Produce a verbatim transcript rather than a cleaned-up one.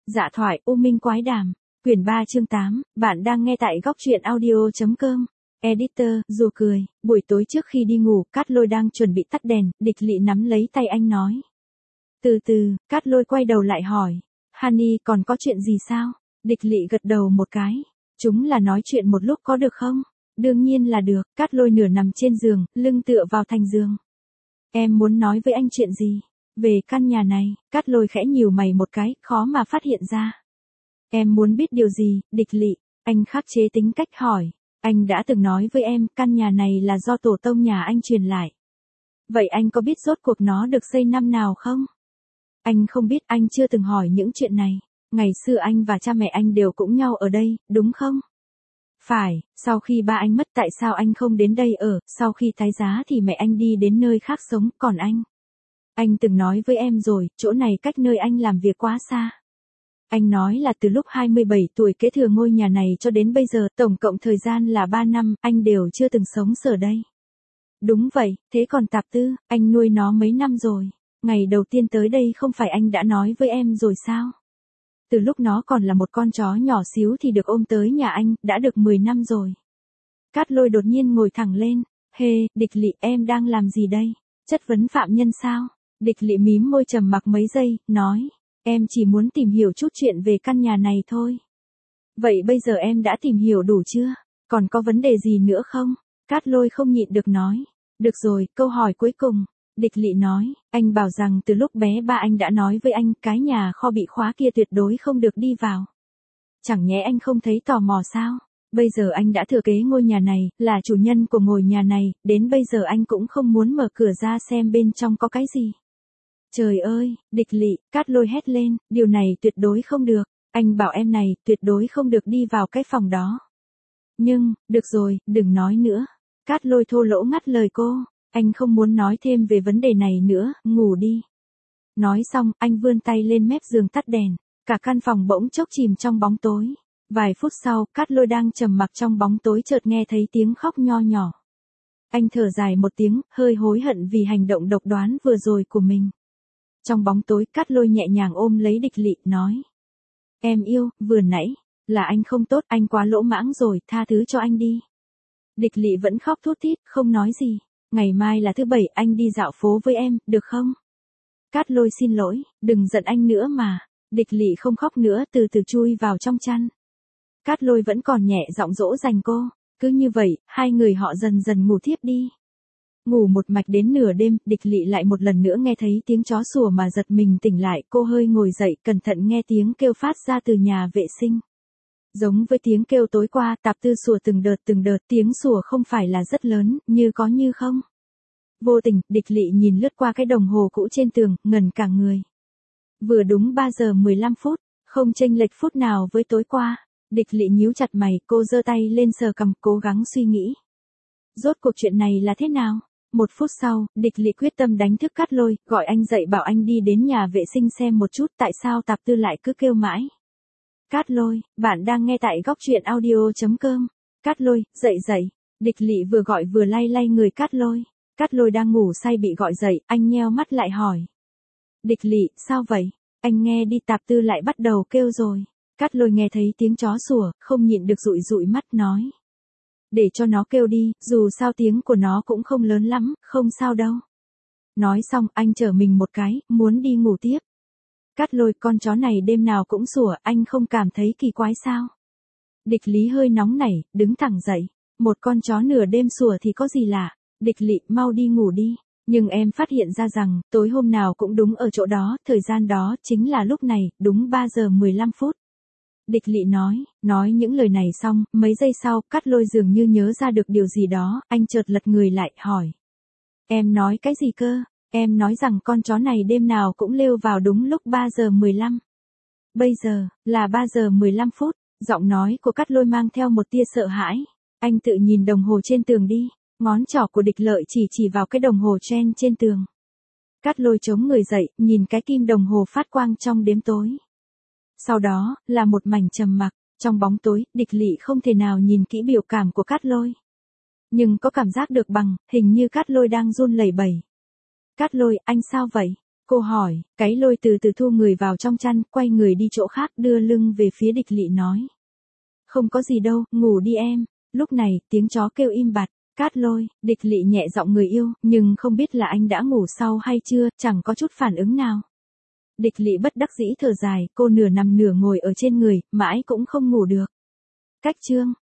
Dạ thoại U Minh Quái Đàm, quyển ba chương tám, bạn đang nghe tại góc truyện audio chấm com. Editor, dù cười, buổi tối trước khi đi ngủ, Cát Lôi đang chuẩn bị tắt đèn, Địch Lị nắm lấy tay anh nói. Từ từ, Cát Lôi quay đầu lại hỏi. Honey, còn có chuyện gì sao? Địch Lị gật đầu một cái. Chúng là nói chuyện một lúc có được không? Đương nhiên là được, Cát Lôi nửa nằm trên giường, lưng tựa vào thành giường. Em muốn nói với anh chuyện gì? Về căn nhà này, Cát Lôi khẽ nhíu mày một cái, khó mà phát hiện ra. Em muốn biết điều gì, Địch Lị? Anh khắc chế tính cách hỏi. Anh đã từng nói với em, căn nhà này là do tổ tông nhà anh truyền lại. Vậy anh có biết rốt cuộc nó được xây năm nào không? Anh không biết, anh chưa từng hỏi những chuyện này. Ngày xưa anh và cha mẹ anh đều cũng nhau ở đây, đúng không? Phải, sau khi ba anh mất tại sao anh không đến đây ở, sau khi tái giá thì mẹ anh đi đến nơi khác sống, còn anh? Anh từng nói với em rồi, chỗ này cách nơi anh làm việc quá xa. Anh nói là từ lúc hai mươi bảy tuổi kế thừa ngôi nhà này cho đến bây giờ, tổng cộng thời gian là ba năm, anh đều chưa từng sống ở đây. Đúng vậy, thế còn Tạp Tư, anh nuôi nó mấy năm rồi. Ngày đầu tiên tới đây không phải anh đã nói với em rồi sao? Từ lúc nó còn là một con chó nhỏ xíu thì được ôm tới nhà anh, đã được mười năm rồi. Cát Lôi đột nhiên ngồi thẳng lên. Hê, Địch Lị, em đang làm gì đây? Chất vấn phạm nhân sao? Địch Lị mím môi trầm mặc mấy giây, nói. Em chỉ muốn tìm hiểu chút chuyện về căn nhà này thôi. Vậy bây giờ em đã tìm hiểu đủ chưa? Còn có vấn đề gì nữa không? Cát Lôi không nhịn được nói. Được rồi, câu hỏi cuối cùng. Địch Lị nói, anh bảo rằng từ lúc bé ba anh đã nói với anh cái nhà kho bị khóa kia tuyệt đối không được đi vào. Chẳng nhẽ anh không thấy tò mò sao? Bây giờ anh đã thừa kế ngôi nhà này, là chủ nhân của ngôi nhà này, đến bây giờ anh cũng không muốn mở cửa ra xem bên trong có cái gì. Trời ơi, Địch Lị, Cát Lôi hét lên, điều này tuyệt đối không được, anh bảo em này, tuyệt đối không được đi vào cái phòng đó. Nhưng, được rồi, đừng nói nữa. Cát Lôi thô lỗ ngắt lời cô, anh không muốn nói thêm về vấn đề này nữa, ngủ đi. Nói xong, anh vươn tay lên mép giường tắt đèn, cả căn phòng bỗng chốc chìm trong bóng tối. Vài phút sau, Cát Lôi đang trầm mặc trong bóng tối chợt nghe thấy tiếng khóc nho nhỏ. Anh thở dài một tiếng, hơi hối hận vì hành động độc đoán vừa rồi của mình. Trong bóng tối, Cát Lôi nhẹ nhàng ôm lấy Địch Lị, nói. Em yêu, vừa nãy, là anh không tốt, anh quá lỗ mãng rồi, tha thứ cho anh đi. Địch Lị vẫn khóc thút thít, không nói gì. Ngày mai là thứ bảy, anh đi dạo phố với em, được không? Cát Lôi xin lỗi, đừng giận anh nữa mà. Địch Lị không khóc nữa, từ từ chui vào trong chăn. Cát Lôi vẫn còn nhẹ giọng dỗ dành cô. Cứ như vậy, hai người họ dần dần ngủ thiếp đi. Ngủ một mạch đến nửa đêm, Địch Lị lại một lần nữa nghe thấy tiếng chó sủa mà giật mình tỉnh lại, cô hơi ngồi dậy, cẩn thận nghe tiếng kêu phát ra từ nhà vệ sinh. Giống với tiếng kêu tối qua, Tạp Tư sủa từng đợt từng đợt, tiếng sủa không phải là rất lớn, như có như không. Vô tình, Địch Lị nhìn lướt qua cái đồng hồ cũ trên tường, ngẩn cả người. Vừa đúng ba giờ mười lăm phút, không chênh lệch phút nào với tối qua. Địch Lị nhíu chặt mày, cô giơ tay lên sờ cằm, cố gắng suy nghĩ. Rốt cuộc chuyện này là thế nào? Một phút sau, Địch Lị quyết tâm đánh thức Cát Lôi, gọi anh dậy bảo anh đi đến nhà vệ sinh xem một chút tại sao Tạp Tư lại cứ kêu mãi. Cát Lôi, bạn đang nghe tại góc truyện audio chấm com. Cát Lôi, dậy dậy. Địch Lị vừa gọi vừa lay lay người Cát Lôi. Cát Lôi đang ngủ say bị gọi dậy, anh nheo mắt lại hỏi. Địch Lị, sao vậy? Anh nghe đi, Tạp Tư lại bắt đầu kêu rồi. Cát Lôi nghe thấy tiếng chó sủa, không nhịn được dụi dụi mắt nói. Để cho nó kêu đi, dù sao tiếng của nó cũng không lớn lắm, không sao đâu. Nói xong, anh chở mình một cái, muốn đi ngủ tiếp. Cát Lôi, con chó này đêm nào cũng sủa, anh không cảm thấy kỳ quái sao? Địch Lý hơi nóng nảy, đứng thẳng dậy. Một con chó nửa đêm sủa thì có gì lạ? Địch Lị, mau đi ngủ đi. Nhưng em phát hiện ra rằng, tối hôm nào cũng đúng ở chỗ đó, thời gian đó chính là lúc này, đúng ba giờ mười lăm phút. Địch Lị nói, nói những lời này xong, mấy giây sau, Cát Lôi dường như nhớ ra được điều gì đó, anh chợt lật người lại, hỏi. Em nói cái gì cơ? Em nói rằng con chó này đêm nào cũng lêu vào đúng lúc ba giờ mười lăm. Bây giờ, là ba giờ mười lăm phút, giọng nói của Cát Lôi mang theo một tia sợ hãi. Anh tự nhìn đồng hồ trên tường đi, ngón trỏ của Địch Lợi chỉ chỉ vào cái đồng hồ trend trên tường. Cát Lôi chống người dậy, nhìn cái kim đồng hồ phát quang trong đêm tối. Sau đó, là một mảnh trầm mặc, trong bóng tối, Địch Lị không thể nào nhìn kỹ biểu cảm của Cát Lôi. Nhưng có cảm giác được bằng, hình như Cát Lôi đang run lẩy bẩy. Cát Lôi, anh sao vậy? Cô hỏi, cái lôi từ từ thu người vào trong chăn, quay người đi chỗ khác đưa lưng về phía địch lị nói. Không có gì đâu, ngủ đi em. Lúc này, tiếng chó kêu im bặt. Cát Lôi, địch lị nhẹ giọng người yêu, nhưng không biết là anh đã ngủ sau hay chưa, chẳng có chút phản ứng nào. Địch lị bất đắc dĩ thở dài, cô nửa nằm nửa ngồi ở trên người, mãi cũng không ngủ được. Cách chương